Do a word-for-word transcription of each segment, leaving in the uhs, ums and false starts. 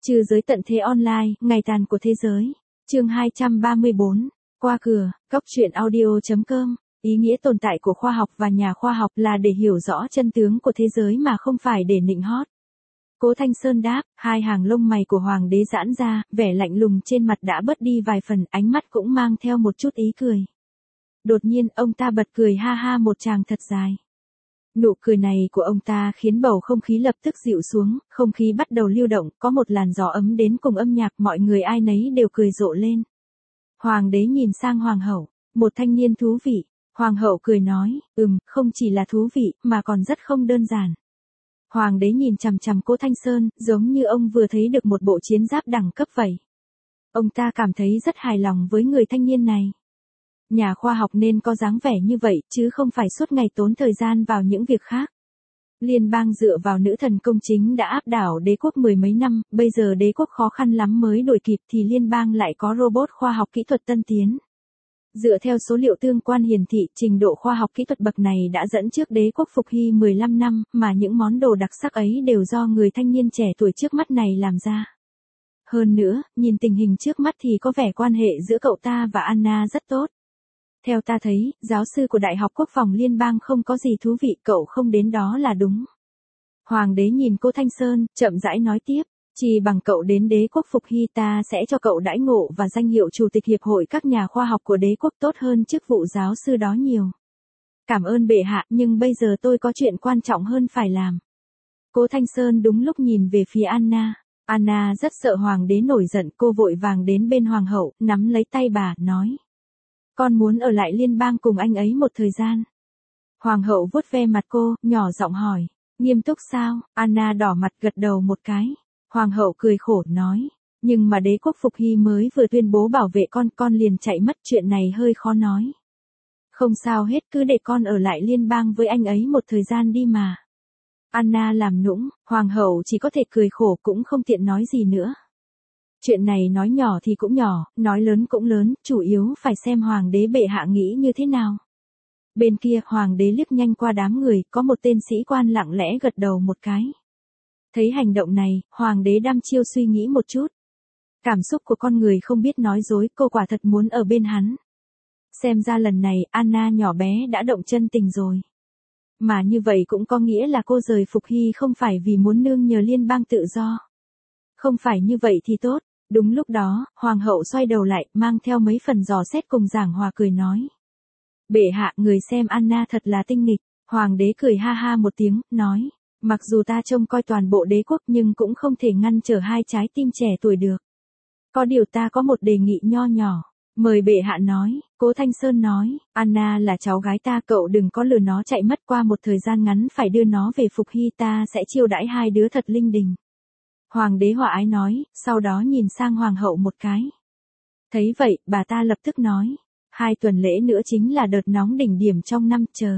Trừ giới tận thế online, ngày tàn của thế giới. Chương hai trăm ba mươi bốn. Qua cửa, Cốc truyện audio chấm com. Ý nghĩa tồn tại của khoa học và nhà khoa học là để hiểu rõ chân tướng của thế giới mà không phải để nịnh hót. Cố Thanh Sơn đáp, hai hàng lông mày của hoàng đế giãn ra, vẻ lạnh lùng trên mặt đã bớt đi vài phần, ánh mắt cũng mang theo một chút ý cười. Đột nhiên, ông ta bật cười ha ha một tràng thật dài. Nụ cười này của ông ta khiến bầu không khí lập tức dịu xuống, không khí bắt đầu lưu động, có một làn gió ấm đến cùng âm nhạc, mọi người ai nấy đều cười rộ lên. Hoàng đế nhìn sang hoàng hậu, một thanh niên thú vị. Hoàng hậu cười nói, ừm, không chỉ là thú vị, mà còn rất không đơn giản. Hoàng đế nhìn chằm chằm Cố Thanh Sơn, giống như ông vừa thấy được một bộ chiến giáp đẳng cấp vậy. Ông ta cảm thấy rất hài lòng với người thanh niên này. Nhà khoa học nên có dáng vẻ như vậy, chứ không phải suốt ngày tốn thời gian vào những việc khác. Liên bang dựa vào nữ thần công chính đã áp đảo đế quốc mười mấy năm, bây giờ đế quốc khó khăn lắm mới đuổi kịp thì liên bang lại có robot khoa học kỹ thuật tân tiến. Dựa theo số liệu tương quan hiển thị, trình độ khoa học kỹ thuật bậc này đã dẫn trước đế quốc Phục Hy mười lăm năm, mà những món đồ đặc sắc ấy đều do người thanh niên trẻ tuổi trước mắt này làm ra. Hơn nữa, nhìn tình hình trước mắt thì có vẻ quan hệ giữa cậu ta và Anna rất tốt. Theo ta thấy, giáo sư của Đại học Quốc phòng Liên bang không có gì thú vị, cậu không đến đó là đúng. Hoàng đế nhìn Cố Thanh Sơn, chậm rãi nói tiếp, chỉ bằng cậu đến đế quốc Phục Hy ta sẽ cho cậu đãi ngộ và danh hiệu chủ tịch hiệp hội các nhà khoa học của đế quốc tốt hơn chức vụ giáo sư đó nhiều. Cảm ơn bệ hạ, nhưng bây giờ tôi có chuyện quan trọng hơn phải làm. Cố Thanh Sơn đúng lúc nhìn về phía Anna. Anna rất sợ hoàng đế nổi giận, cô vội vàng đến bên hoàng hậu, nắm lấy tay bà, nói. Con muốn ở lại liên bang cùng anh ấy một thời gian. Hoàng hậu vuốt ve mặt cô, nhỏ giọng hỏi, nghiêm túc sao? Anna đỏ mặt gật đầu một cái. Hoàng hậu cười khổ nói, nhưng mà đế quốc Phục Hy mới vừa tuyên bố bảo vệ con, con liền chạy mất, chuyện này hơi khó nói. Không sao hết, cứ để con ở lại liên bang với anh ấy một thời gian đi mà. Anna làm nũng, hoàng hậu chỉ có thể cười khổ, cũng không tiện nói gì nữa. Chuyện này nói nhỏ thì cũng nhỏ, nói lớn cũng lớn, chủ yếu phải xem hoàng đế bệ hạ nghĩ như thế nào. Bên kia, hoàng đế liếc nhanh qua đám người, có một tên sĩ quan lặng lẽ gật đầu một cái. Thấy hành động này, hoàng đế đăm chiêu suy nghĩ một chút. Cảm xúc của con người không biết nói dối, cô quả thật muốn ở bên hắn. Xem ra lần này, Anna nhỏ bé đã động chân tình rồi. Mà như vậy cũng có nghĩa là cô rời Phục Hy không phải vì muốn nương nhờ liên bang tự do. Không phải như vậy thì tốt. Đúng lúc đó, hoàng hậu xoay đầu lại, mang theo mấy phần dò xét cùng giảng hòa cười nói. Bệ hạ, người xem Anna thật là tinh nghịch. Hoàng đế cười ha ha một tiếng, nói. Mặc dù ta trông coi toàn bộ đế quốc nhưng cũng không thể ngăn trở hai trái tim trẻ tuổi được. Có điều ta có một đề nghị nho nhỏ. Mời bệ hạ nói. Cố Thanh Sơn nói, Anna là cháu gái ta, cậu đừng có lừa nó chạy mất, qua một thời gian ngắn phải đưa nó về Phục Hy, ta sẽ chiêu đãi hai đứa thật linh đình. Hoàng đế hòa ái nói, sau đó nhìn sang hoàng hậu một cái. Thấy vậy, bà ta lập tức nói, hai tuần lễ nữa chính là đợt nóng đỉnh điểm trong năm, chờ.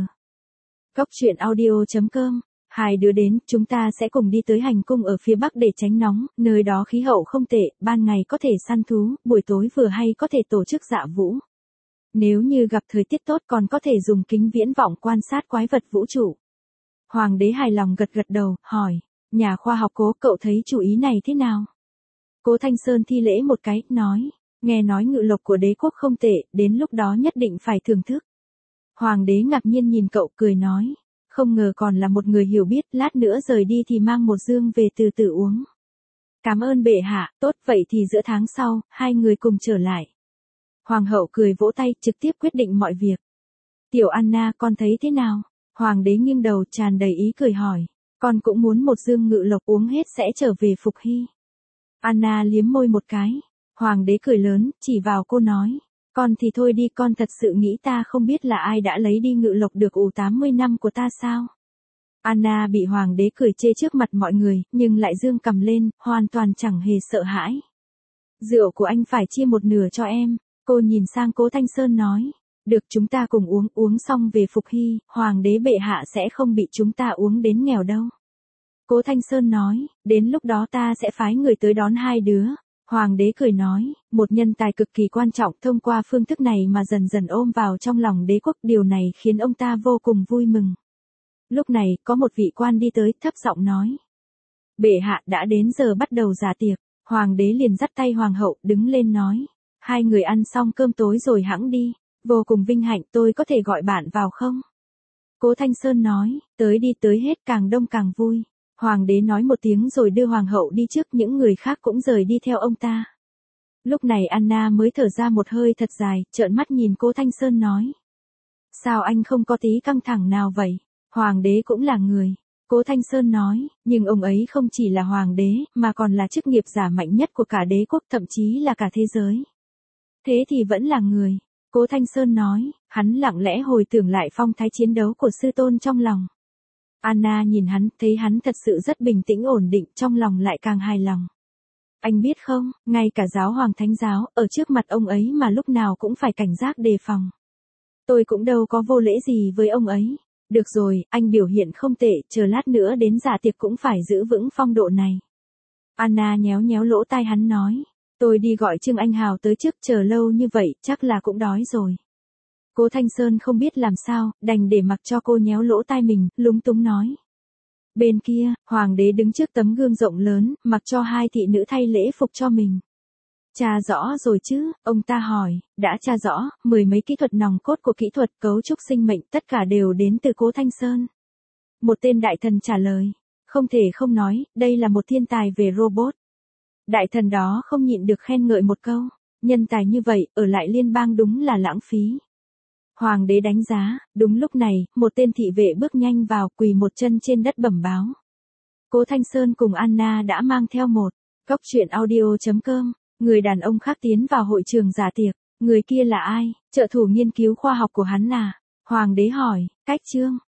Cốc truyện audio chấm com. Hai đứa đến, chúng ta sẽ cùng đi tới hành cung ở phía bắc để tránh nóng, nơi đó khí hậu không tệ, ban ngày có thể săn thú, buổi tối vừa hay có thể tổ chức dạ vũ. Nếu như gặp thời tiết tốt còn có thể dùng kính viễn vọng quan sát quái vật vũ trụ. Hoàng đế hài lòng gật gật đầu, hỏi, nhà khoa học Cố, cậu thấy chủ ý này thế nào? Cố Thanh Sơn thi lễ một cái, nói, nghe nói ngự lộc của đế quốc không tệ, đến lúc đó nhất định phải thưởng thức. Hoàng đế ngạc nhiên nhìn cậu, cười nói. Không ngờ còn là một người hiểu biết, lát nữa rời đi thì mang một dương về từ từ uống. Cảm ơn bệ hạ, tốt, vậy thì giữa tháng sau, hai người cùng trở lại. Hoàng hậu cười vỗ tay, trực tiếp quyết định mọi việc. Tiểu Anna, con thấy thế nào? Hoàng đế nghiêng đầu tràn đầy ý cười hỏi. Con cũng muốn một dương ngự lộc, uống hết sẽ trở về Phục Hy. Anna liếm môi một cái. Hoàng đế cười lớn, chỉ vào cô nói. Con thì thôi đi, con thật sự nghĩ ta không biết là ai đã lấy đi ngự lộc được ủ tám mươi năm của ta sao? Anna bị hoàng đế cười chê trước mặt mọi người, nhưng lại dương cầm lên, hoàn toàn chẳng hề sợ hãi. Rượu của anh phải chia một nửa cho em. Cô nhìn sang Cố Thanh Sơn nói. Được, chúng ta cùng uống, uống xong về Phục Hy, hoàng đế bệ hạ sẽ không bị chúng ta uống đến nghèo đâu. Cố Thanh Sơn nói, đến lúc đó ta sẽ phái người tới đón hai đứa. Hoàng đế cười nói, một nhân tài cực kỳ quan trọng, thông qua phương thức này mà dần dần ôm vào trong lòng đế quốc, điều này khiến ông ta vô cùng vui mừng. Lúc này, có một vị quan đi tới, thấp giọng nói. Bệ hạ, đã đến giờ bắt đầu giả tiệc. Hoàng đế liền dắt tay hoàng hậu đứng lên nói. Hai người ăn xong cơm tối rồi hẵng đi. Vô cùng vinh hạnh, tôi có thể gọi bạn vào không? Cố Thanh Sơn nói, tới đi, tới hết, càng đông càng vui. Hoàng đế nói một tiếng rồi đưa hoàng hậu đi trước, những người khác cũng rời đi theo ông ta. Lúc này Anna mới thở ra một hơi thật dài, trợn mắt nhìn Cố Thanh Sơn nói. Sao anh không có tí căng thẳng nào vậy? Hoàng đế cũng là người. Cố Thanh Sơn nói, nhưng ông ấy không chỉ là hoàng đế, mà còn là chức nghiệp giả mạnh nhất của cả đế quốc, thậm chí là cả thế giới. Thế thì vẫn là người. Cố Thanh Sơn nói, hắn lặng lẽ hồi tưởng lại phong thái chiến đấu của sư tôn trong lòng. Anna nhìn hắn, thấy hắn thật sự rất bình tĩnh ổn định, trong lòng lại càng hài lòng. Anh biết không, ngay cả giáo hoàng thánh giáo, ở trước mặt ông ấy mà lúc nào cũng phải cảnh giác đề phòng. Tôi cũng đâu có vô lễ gì với ông ấy. Được rồi, anh biểu hiện không tệ, chờ lát nữa đến dạ tiệc cũng phải giữ vững phong độ này. Anna nhéo nhéo lỗ tai hắn nói. Tôi đi gọi Trương Anh Hào tới trước, chờ lâu như vậy, chắc là cũng đói rồi. Cố Thanh Sơn không biết làm sao, đành để mặc cho cô nhéo lỗ tai mình, lúng túng nói. Bên kia, hoàng đế đứng trước tấm gương rộng lớn, mặc cho hai thị nữ thay lễ phục cho mình. Tra rõ rồi chứ, ông ta hỏi, đã tra rõ, mười mấy kỹ thuật nòng cốt của kỹ thuật cấu trúc sinh mệnh tất cả đều đến từ Cố Thanh Sơn. Một tên đại thần trả lời, không thể không nói, đây là một thiên tài về robot. Đại thần đó không nhịn được khen ngợi một câu, nhân tài như vậy, ở lại liên bang đúng là lãng phí. Hoàng đế đánh giá, đúng lúc này, một tên thị vệ bước nhanh vào, quỳ một chân trên đất bẩm báo. Cố Thanh Sơn cùng Anna đã mang theo một cốc truyện audio chấm com, người đàn ông khác tiến vào hội trường dạ tiệc. Người kia là ai? Trợ thủ nghiên cứu khoa học của hắn à? Hoàng đế hỏi, cách Trương.